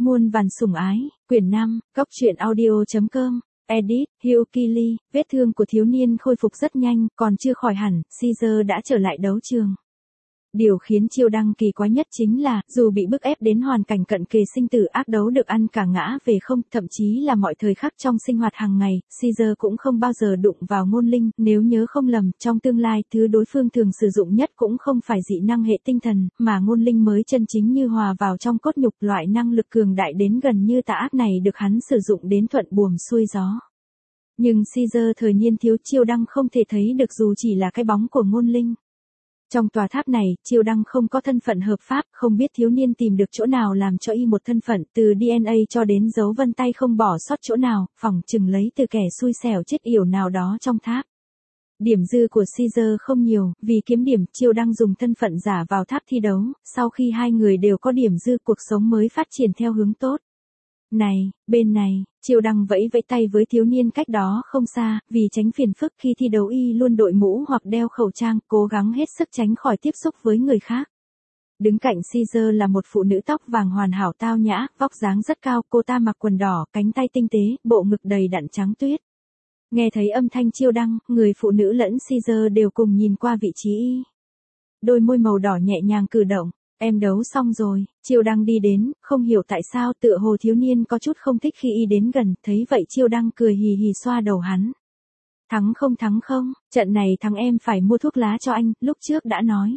Muôn vàn sủng ái, quyển 5, góc truyện audio.com, edit, Hugh Keely, vết thương của thiếu niên khôi phục rất nhanh, còn chưa khỏi hẳn, Caesar đã trở lại đấu trường. Điều khiến Chiêu Đăng kỳ quái nhất chính là, dù bị bức ép đến hoàn cảnh cận kề sinh tử ác đấu được ăn cả ngã về không, thậm chí là mọi thời khắc trong sinh hoạt hàng ngày, Caesar cũng không bao giờ đụng vào Ngôn Linh, nếu nhớ không lầm, trong tương lai, thứ đối phương thường sử dụng nhất cũng không phải dị năng hệ tinh thần, mà Ngôn Linh mới chân chính như hòa vào trong cốt nhục, loại năng lực cường đại đến gần như tà ác này được hắn sử dụng đến thuận buồm xuôi gió. Nhưng Caesar thời niên thiếu Chiêu Đăng không thể thấy được dù chỉ là cái bóng của Ngôn Linh. Trong tòa tháp này, Chiêu Đăng không có thân phận hợp pháp, không biết thiếu niên tìm được chỗ nào làm cho y một thân phận, từ DNA cho đến dấu vân tay không bỏ sót chỗ nào, phỏng chừng lấy từ kẻ xui xẻo chết yểu nào đó trong tháp. Điểm dư của Caesar không nhiều, vì kiếm điểm, Chiêu Đăng dùng thân phận giả vào tháp thi đấu, sau khi hai người đều có điểm dư cuộc sống mới phát triển theo hướng tốt. Này, bên này, Chiêu Đăng vẫy vẫy tay với thiếu niên cách đó không xa, vì tránh phiền phức khi thi đấu y luôn đội mũ hoặc đeo khẩu trang, cố gắng hết sức tránh khỏi tiếp xúc với người khác. Đứng cạnh Caesar là một phụ nữ tóc vàng hoàn hảo tao nhã, vóc dáng rất cao, cô ta mặc quần đỏ, cánh tay tinh tế, bộ ngực đầy đặn trắng tuyết. Nghe thấy âm thanh Chiêu Đăng, người phụ nữ lẫn Caesar đều cùng nhìn qua vị trí y. Đôi môi màu đỏ nhẹ nhàng cử động. Em đấu xong rồi, Chiêu Đăng đi đến, không hiểu tại sao tựa hồ thiếu niên có chút không thích khi y đến gần, thấy vậy Chiêu Đăng cười hì hì xoa đầu hắn. Thắng không, trận này thắng em phải mua thuốc lá cho anh, lúc trước đã nói.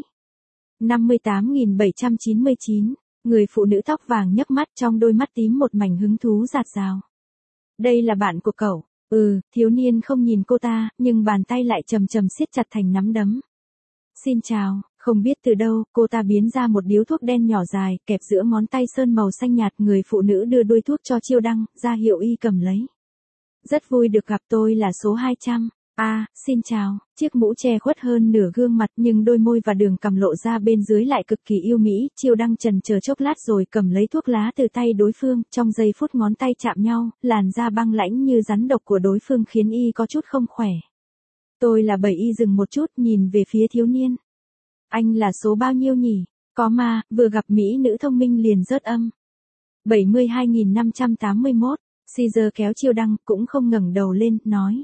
58.799, người phụ nữ tóc vàng nhấc mắt trong đôi mắt tím một mảnh hứng thú rạt rào. Đây là bạn của cậu, thiếu niên không nhìn cô ta, nhưng bàn tay lại chầm chầm siết chặt thành nắm đấm. Xin chào. Không biết từ đâu, cô ta biến ra một điếu thuốc đen nhỏ dài, kẹp giữa ngón tay sơn màu xanh nhạt, người phụ nữ đưa đuôi thuốc cho Chiêu Đăng, ra hiệu y cầm lấy. Rất vui được gặp, tôi là số 200. Xin chào, chiếc mũ che khuất hơn nửa gương mặt nhưng đôi môi và đường cằm lộ ra bên dưới lại cực kỳ yêu mỹ, Chiêu Đăng chần chờ chốc lát rồi cầm lấy thuốc lá từ tay đối phương, trong giây phút ngón tay chạm nhau, làn da băng lãnh như rắn độc của đối phương khiến y có chút không khỏe. Tôi là 7 y dừng một chút nhìn về phía thiếu niên. Anh là số bao nhiêu nhỉ? Có ma, vừa gặp mỹ nữ thông minh liền rớt âm. 72.581, Caesar kéo Chiêu Đăng, cũng không ngẩng đầu lên, nói.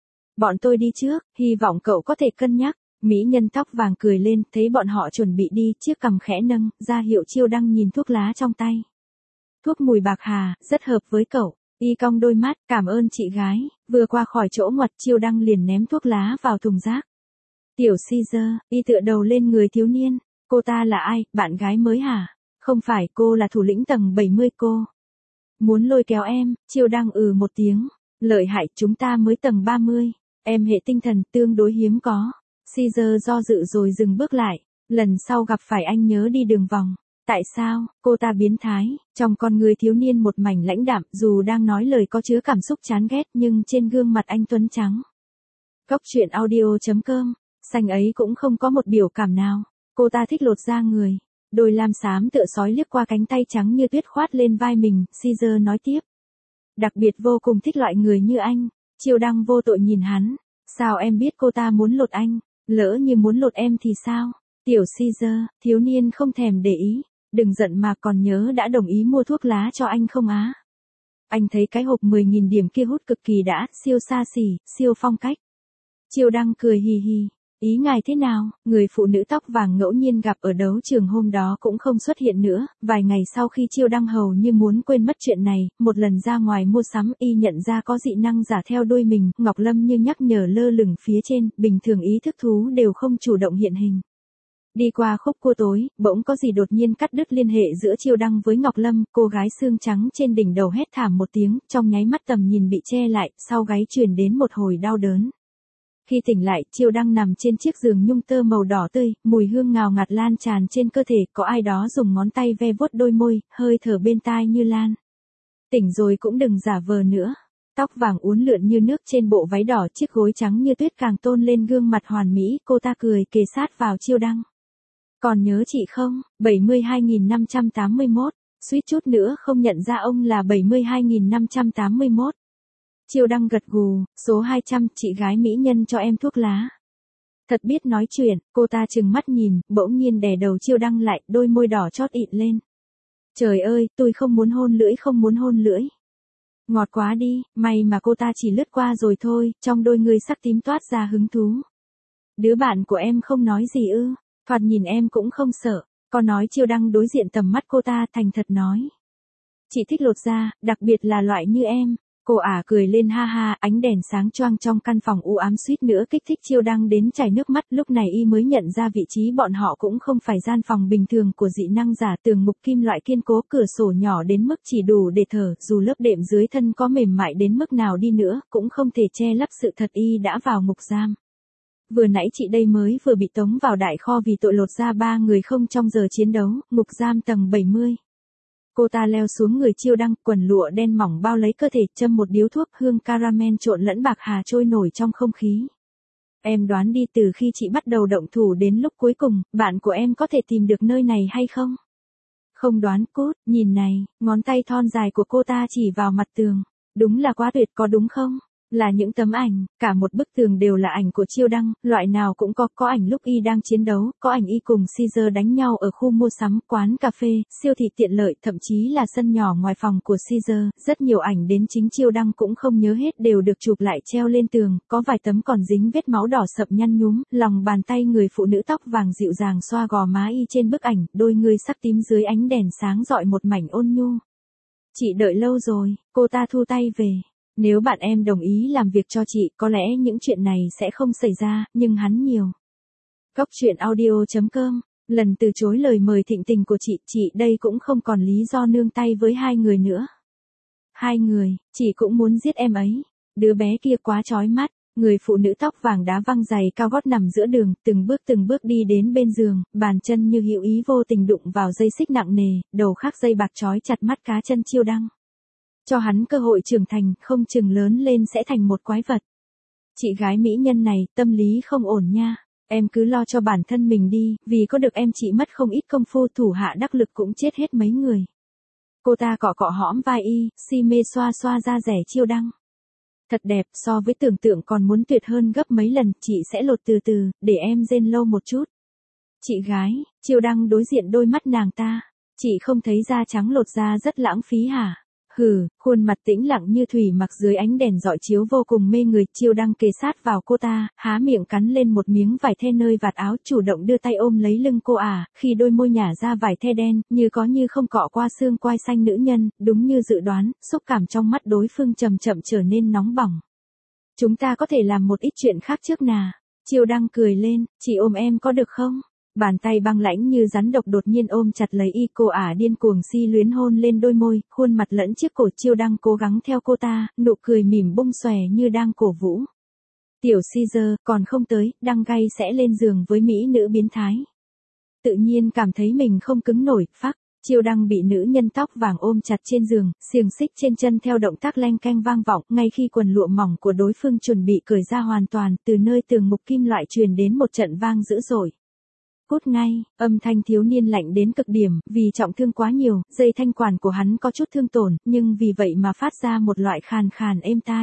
Bọn tôi đi trước, hy vọng cậu có thể cân nhắc. Mỹ nhân tóc vàng cười lên, thấy bọn họ chuẩn bị đi, chiếc cằm khẽ nâng, ra hiệu Chiêu Đăng nhìn thuốc lá trong tay. Thuốc mùi bạc hà, rất hợp với cậu. Y cong đôi mắt, cảm ơn chị gái, vừa qua khỏi chỗ ngoặt Chiêu Đăng liền ném thuốc lá vào thùng rác. Tiểu Caesar, y tựa đầu lên người thiếu niên. Cô ta là ai, bạn gái mới hả? Không phải, cô là thủ lĩnh tầng 70 cô. Muốn lôi kéo em, Chiêu Đăng một tiếng. Lợi hại, chúng ta mới tầng 30. Em hệ tinh thần tương đối hiếm có. Caesar do dự rồi dừng bước lại. Lần sau gặp phải anh nhớ đi đường vòng. Tại sao, cô ta biến thái, trong con người thiếu niên một mảnh lãnh đạm, dù đang nói lời có chứa cảm xúc chán ghét nhưng trên gương mặt anh tuấn trắng. Góc truyện audio.com, xanh ấy cũng không có một biểu cảm nào, cô ta thích lột da người, đôi lam xám tựa sói liếc qua cánh tay trắng như tuyết khoát lên vai mình, Caesar nói tiếp. Đặc biệt vô cùng thích loại người như anh, Chiêu Đăng vô tội nhìn hắn, sao em biết cô ta muốn lột anh, lỡ như muốn lột em thì sao? Tiểu Caesar, thiếu niên không thèm để ý. Đừng giận mà còn nhớ đã đồng ý mua thuốc lá cho anh không á? Anh thấy cái hộp 10.000 điểm kia hút cực kỳ đã, siêu xa xỉ, siêu phong cách. Chiêu Đăng cười hì hì. Ý ngài thế nào? Người phụ nữ tóc vàng ngẫu nhiên gặp ở đấu trường hôm đó cũng không xuất hiện nữa. Vài ngày sau khi Chiêu Đăng hầu như muốn quên mất chuyện này, một lần ra ngoài mua sắm y nhận ra có dị năng giả theo đuôi mình. Ngọc Lâm như nhắc nhở lơ lửng phía trên, bình thường ý thức thú đều không chủ động hiện hình. Đi qua khúc cua tối, bỗng có gì đột nhiên cắt đứt liên hệ giữa Chiêu Đăng với Ngọc Lâm, cô gái xương trắng trên đỉnh đầu hét thảm một tiếng, trong nháy mắt tầm nhìn bị che lại, sau gáy truyền đến một hồi đau đớn. Khi tỉnh lại, Chiêu Đăng nằm trên chiếc giường nhung tơ màu đỏ tươi, mùi hương ngào ngạt lan tràn trên cơ thể, có ai đó dùng ngón tay ve vuốt đôi môi, hơi thở bên tai như lan. Tỉnh rồi cũng đừng giả vờ nữa. Tóc vàng uốn lượn như nước trên bộ váy đỏ, chiếc gối trắng như tuyết càng tôn lên gương mặt hoàn mỹ, cô ta cười kề sát vào Chiêu Đăng. Còn nhớ chị không? 72.581, suýt chút nữa không nhận ra ông là 72.581. Chiêu Đăng gật gù, số 200, chị gái mỹ nhân cho em thuốc lá. Thật biết nói chuyện, cô ta trừng mắt nhìn, bỗng nhiên đè đầu Chiêu Đăng lại, đôi môi đỏ chót ịn lên. Trời ơi, tôi không muốn hôn lưỡi, không muốn hôn lưỡi. Ngọt quá đi, may mà cô ta chỉ lướt qua rồi thôi, trong đôi người sắc tím toát ra hứng thú. Đứa bạn của em không nói gì ư, thoạt nhìn em cũng không sợ. Có nói Chiêu Đăng đối diện tầm mắt cô ta thành thật nói. Chị thích lột da, đặc biệt là loại như em. Cô ả cười lên ha ha, ánh đèn sáng choang trong căn phòng u ám suýt nữa kích thích Chiêu Đăng đến chảy nước mắt. Lúc này y mới nhận ra vị trí bọn họ cũng không phải gian phòng bình thường của dị năng giả, tường mục kim loại kiên cố, cửa sổ nhỏ đến mức chỉ đủ để thở, dù lớp đệm dưới thân có mềm mại đến mức nào đi nữa, cũng không thể che lấp sự thật y đã vào ngục giam. Vừa nãy chị đây mới vừa bị tống vào đại kho vì tội lột da 3 người không trong giờ chiến đấu, ngục giam tầng 70. Cô ta leo xuống người Chiêu Đăng, quần lụa đen mỏng bao lấy cơ thể, châm một điếu thuốc, hương caramel trộn lẫn bạc hà trôi nổi trong không khí. Em đoán đi, từ khi chị bắt đầu động thủ đến lúc cuối cùng, bạn của em có thể tìm được nơi này hay không? Không đoán, cút, nhìn này, ngón tay thon dài của cô ta chỉ vào mặt tường. Đúng là quá tuyệt, có đúng không? Là những tấm ảnh, cả một bức tường đều là ảnh của Chiêu Đăng, loại nào cũng có ảnh lúc y đang chiến đấu, có ảnh y cùng Caesar đánh nhau ở khu mua sắm, quán cà phê, siêu thị tiện lợi, thậm chí là sân nhỏ ngoài phòng của Caesar, rất nhiều ảnh đến chính Chiêu Đăng cũng không nhớ hết đều được chụp lại treo lên tường, có vài tấm còn dính vết máu đỏ sậm nhăn nhúm, lòng bàn tay người phụ nữ tóc vàng dịu dàng xoa gò má y trên bức ảnh, đôi người sắc tím dưới ánh đèn sáng rọi một mảnh ôn nhu. Chị đợi lâu rồi, cô ta thu tay về. Nếu bạn em đồng ý làm việc cho chị, có lẽ những chuyện này sẽ không xảy ra, nhưng hắn nhiều. Cóc truyện audio.com, lần từ chối lời mời thịnh tình của chị đây cũng không còn lý do nương tay với hai người nữa. Hai người, chị cũng muốn giết em ấy. Đứa bé kia quá chói mắt. Người phụ nữ tóc vàng đá văng giày cao gót nằm giữa đường, từng bước đi đến bên giường, bàn chân như hữu ý vô tình đụng vào dây xích nặng nề, đầu khắc dây bạc trói chặt mắt cá chân Chiêu Đăng. Cho hắn cơ hội trưởng thành, không chừng lớn lên sẽ thành một quái vật. Chị gái mỹ nhân này, tâm lý không ổn nha. Em cứ lo cho bản thân mình đi, vì có được em chị mất không ít công phu, thủ hạ đắc lực cũng chết hết mấy người. Cô ta cọ cọ hõm vai y, si mê xoa xoa da rẻ Chiêu Đăng. Thật đẹp, so với tưởng tượng còn muốn tuyệt hơn gấp mấy lần, chị sẽ lột từ từ, để em rên lâu một chút. Chị gái, Chiêu Đăng đối diện đôi mắt nàng ta. Chị không thấy da trắng lột da rất lãng phí hả? Hừ, khuôn mặt tĩnh lặng như thủy mặc dưới ánh đèn rọi chiếu vô cùng mê người. Chiêu Đăng kề sát vào cô ta, há miệng cắn lên một miếng vải the nơi vạt áo, chủ động đưa tay ôm lấy lưng cô khi đôi môi nhả ra vải the đen, như có như không cọ qua xương quai xanh nữ nhân, đúng như dự đoán, xúc cảm trong mắt đối phương chậm chậm trở nên nóng bỏng. Chúng ta có thể làm một ít chuyện khác trước nà. Chiêu Đăng cười lên, chị ôm em có được không? Bàn tay băng lãnh như rắn độc đột nhiên ôm chặt lấy y, cô điên cuồng si luyến hôn lên đôi môi, khuôn mặt lẫn chiếc cổ. Chiêu Đăng cố gắng theo cô ta, nụ cười mỉm bung xòe như đang cổ vũ. Tiểu Caesar, còn không tới, Đăng gay sẽ lên giường với mỹ nữ biến thái. Tự nhiên cảm thấy mình không cứng nổi, phắc. Chiêu Đăng bị nữ nhân tóc vàng ôm chặt trên giường, xiềng xích trên chân theo động tác leng keng vang vọng, ngay khi quần lụa mỏng của đối phương chuẩn bị cởi ra hoàn toàn, từ nơi tường mục kim loại truyền đến một trận vang dữ dội. Cút ngay, âm thanh thiếu niên lạnh đến cực điểm, vì trọng thương quá nhiều, dây thanh quản của hắn có chút thương tổn, nhưng vì vậy mà phát ra một loại khàn khàn êm tai.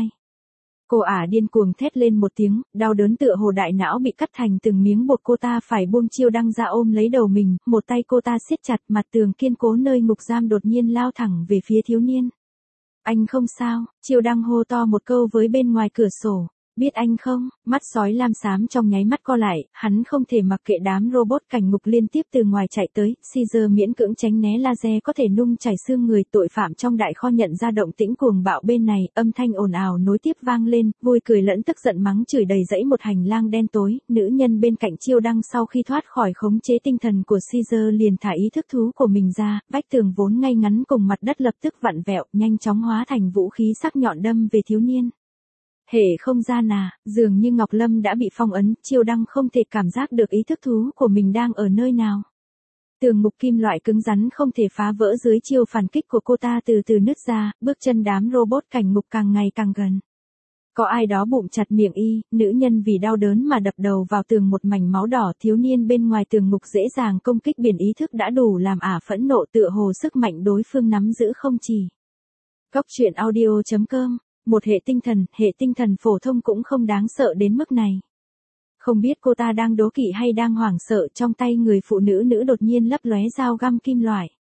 Cô điên cuồng thét lên một tiếng, đau đớn tựa hồ đại não bị cắt thành từng miếng bột. Cô ta phải buông Chiêu Đăng ra ôm lấy đầu mình, một tay cô ta siết chặt mặt tường kiên cố nơi ngục giam đột nhiên lao thẳng về phía thiếu niên. Anh không sao, Chiêu Đăng hô to một câu với bên ngoài cửa sổ. Biết anh không, mắt sói lam xám trong nháy mắt co lại, hắn không thể mặc kệ đám robot cảnh ngục liên tiếp từ ngoài chạy tới. Caesar miễn cưỡng tránh né laser có thể nung chảy xương người. Tội phạm trong đại kho nhận ra động tĩnh cuồng bạo bên này, âm thanh ồn ào nối tiếp vang lên, vui cười lẫn tức giận mắng chửi đầy dẫy một hành lang đen tối. Nữ nhân bên cạnh Chiêu Đăng sau khi thoát khỏi khống chế tinh thần của Caesar liền thả ý thức thú của mình ra, vách tường vốn ngay ngắn cùng mặt đất lập tức vặn vẹo, nhanh chóng hóa thành vũ khí sắc nhọn đâm về thiếu niên. Hệ không gian dường như Ngọc Lâm đã bị phong ấn, Chiêu Đăng không thể cảm giác được ý thức thú của mình đang ở nơi nào. Tường mục kim loại cứng rắn không thể phá vỡ dưới chiêu phản kích của cô ta từ từ nứt ra, bước chân đám robot cảnh ngục càng ngày càng gần. Có ai đó bụm chặt miệng y, nữ nhân vì đau đớn mà đập đầu vào tường một mảnh máu đỏ. Thiếu niên bên ngoài tường ngục dễ dàng công kích biển ý thức đã đủ làm phẫn nộ, tựa hồ sức mạnh đối phương nắm giữ không chỉ. Cóc truyện audio.com, một hệ tinh thần phổ thông cũng không đáng sợ đến mức này. Không biết cô ta đang đố kỵ hay đang hoảng sợ, trong tay người phụ nữ đột nhiên lấp lóe dao găm kim loại.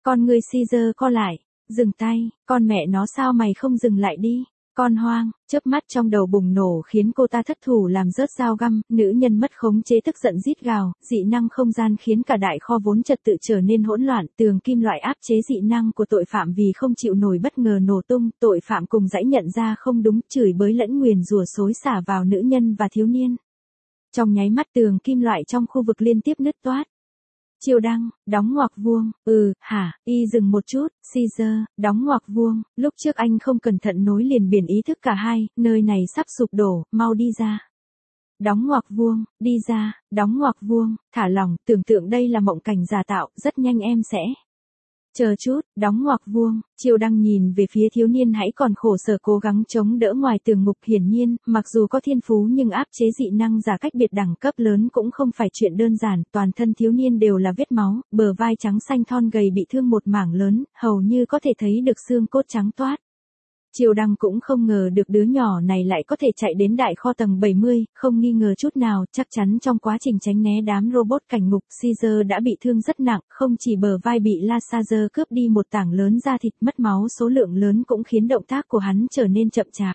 Con người Caesar co lại, dừng tay, con mẹ nó sao mày không dừng lại đi? Con hoang, chớp mắt trong đầu bùng nổ khiến cô ta thất thủ làm rớt dao găm, nữ nhân mất khống chế tức giận rít gào, dị năng không gian khiến cả đại kho vốn trật tự trở nên hỗn loạn, tường kim loại áp chế dị năng của tội phạm vì không chịu nổi bất ngờ nổ tung, tội phạm cùng dãy nhận ra không đúng, chửi bới lẫn nguyền rủa xối xả vào nữ nhân và thiếu niên. Trong nháy mắt tường kim loại trong khu vực liên tiếp nứt toát. Chiêu đăng, đóng ngoặc vuông, hả, y dừng một chút, Caesar, đóng ngoặc vuông, lúc trước anh không cẩn thận nối liền biển ý thức cả hai, nơi này sắp sụp đổ, mau đi ra. Đóng ngoặc vuông, đi ra, đóng ngoặc vuông, thả lỏng, tưởng tượng đây là mộng cảnh giả tạo, rất nhanh em sẽ. Chờ chút, đóng ngoặc vuông, Chiêu Đăng nhìn về phía thiếu niên hãy còn khổ sở cố gắng chống đỡ ngoài tường ngục hiển nhiên, mặc dù có thiên phú nhưng áp chế dị năng giả cách biệt đẳng cấp lớn cũng không phải chuyện đơn giản, toàn thân thiếu niên đều là vết máu, bờ vai trắng xanh thon gầy bị thương một mảng lớn, hầu như có thể thấy được xương cốt trắng toát. Chiêu Đăng cũng không ngờ được đứa nhỏ này lại có thể chạy đến đại kho tầng 70, không nghi ngờ chút nào, chắc chắn trong quá trình tránh né đám robot cảnh ngục, Caesar đã bị thương rất nặng, không chỉ bờ vai bị laser cướp đi một tảng lớn da thịt, mất máu số lượng lớn cũng khiến động tác của hắn trở nên chậm chạp.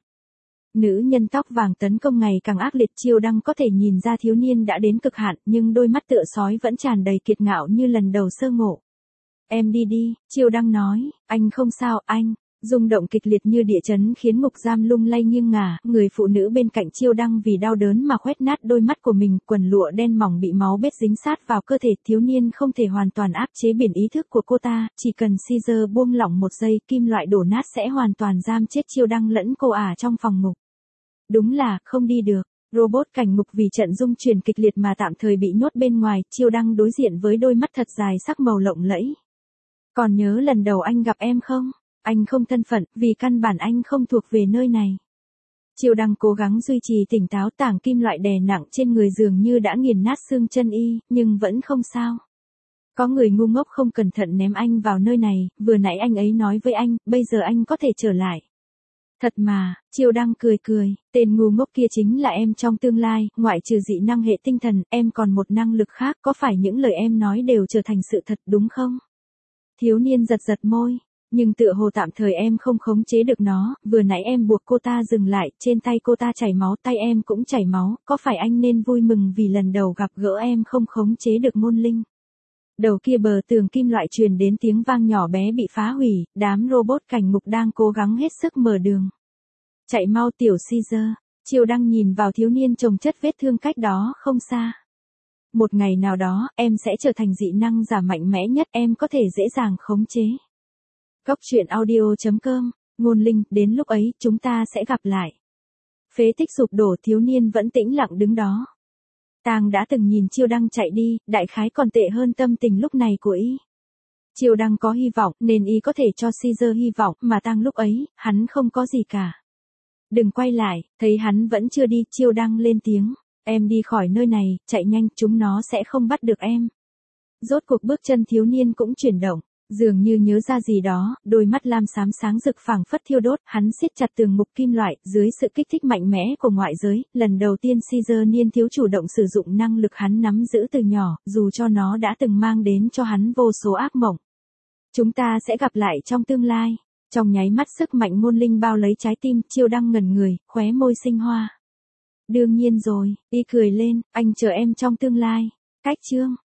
Nữ nhân tóc vàng tấn công ngày càng ác liệt, Chiêu Đăng có thể nhìn ra thiếu niên đã đến cực hạn, nhưng đôi mắt tựa sói vẫn tràn đầy kiệt ngạo như lần đầu sơ ngộ. Em đi đi, Chiêu Đăng nói, anh không sao, anh. Rung động kịch liệt như địa chấn khiến ngục giam lung lay nghiêng ngả, người phụ nữ bên cạnh Chiêu Đăng vì đau đớn mà khoét nát đôi mắt của mình, quần lụa đen mỏng bị máu bết dính sát vào cơ thể, thiếu niên không thể hoàn toàn áp chế biển ý thức của cô ta, chỉ cần Caesar buông lỏng một giây, kim loại đổ nát sẽ hoàn toàn giam chết Chiêu Đăng lẫn cô ả trong phòng ngục. Đúng là, không đi được. Robot cảnh ngục vì trận rung chuyển kịch liệt mà tạm thời bị nhốt bên ngoài, Chiêu Đăng đối diện với đôi mắt thật dài sắc màu lộng lẫy. Còn nhớ lần đầu anh gặp em không? Anh không thân phận, vì căn bản anh không thuộc về nơi này. Chiêu Đăng cố gắng duy trì tỉnh táo, tảng kim loại đè nặng trên người dường như đã nghiền nát xương chân y, nhưng vẫn không sao. Có người ngu ngốc không cẩn thận ném anh vào nơi này, vừa nãy anh ấy nói với anh, bây giờ anh có thể trở lại. Thật mà, Chiêu Đăng cười cười, tên ngu ngốc kia chính là em trong tương lai, ngoại trừ dị năng hệ tinh thần, em còn một năng lực khác, có phải những lời em nói đều trở thành sự thật đúng không? Thiếu niên giật giật môi. Nhưng tựa hồ tạm thời em không khống chế được nó, vừa nãy em buộc cô ta dừng lại, trên tay cô ta chảy máu, tay em cũng chảy máu, có phải anh nên vui mừng vì lần đầu gặp gỡ em không khống chế được ngôn linh? Đầu kia bờ tường kim loại truyền đến tiếng vang nhỏ bé bị phá hủy, đám robot cảnh ngục đang cố gắng hết sức mở đường. Chạy mau tiểu Caesar, Chiêu Đăng nhìn vào thiếu niên chồng chất vết thương cách đó không xa. Một ngày nào đó, em sẽ trở thành dị năng giả mạnh mẽ nhất, em có thể dễ dàng khống chế. Góc truyện audio.com, ngôn linh, đến lúc ấy, chúng ta sẽ gặp lại. Phế tích sụp đổ, thiếu niên vẫn tĩnh lặng đứng đó. Tang đã từng nhìn Chiêu Đăng chạy đi, đại khái còn tệ hơn tâm tình lúc này của y. Chiêu Đăng có hy vọng, nên y có thể cho Caesar hy vọng, mà Tang lúc ấy, hắn không có gì cả. Đừng quay lại, thấy hắn vẫn chưa đi, Chiêu Đăng lên tiếng. Em đi khỏi nơi này, chạy nhanh, chúng nó sẽ không bắt được em. Rốt cuộc bước chân thiếu niên cũng chuyển động. Dường như nhớ ra gì đó, đôi mắt lam xám sáng rực phảng phất thiêu đốt, hắn siết chặt tường ngục kim loại, dưới sự kích thích mạnh mẽ của ngoại giới, lần đầu tiên Caesar niên thiếu chủ động sử dụng năng lực hắn nắm giữ từ nhỏ, dù cho nó đã từng mang đến cho hắn vô số ác mộng. Chúng ta sẽ gặp lại trong tương lai. Trong nháy mắt sức mạnh ngôn linh bao lấy trái tim, Chiêu Đăng ngẩn người, khóe môi sinh hoa. Đương nhiên rồi, y cười lên, anh chờ em trong tương lai. Cách chương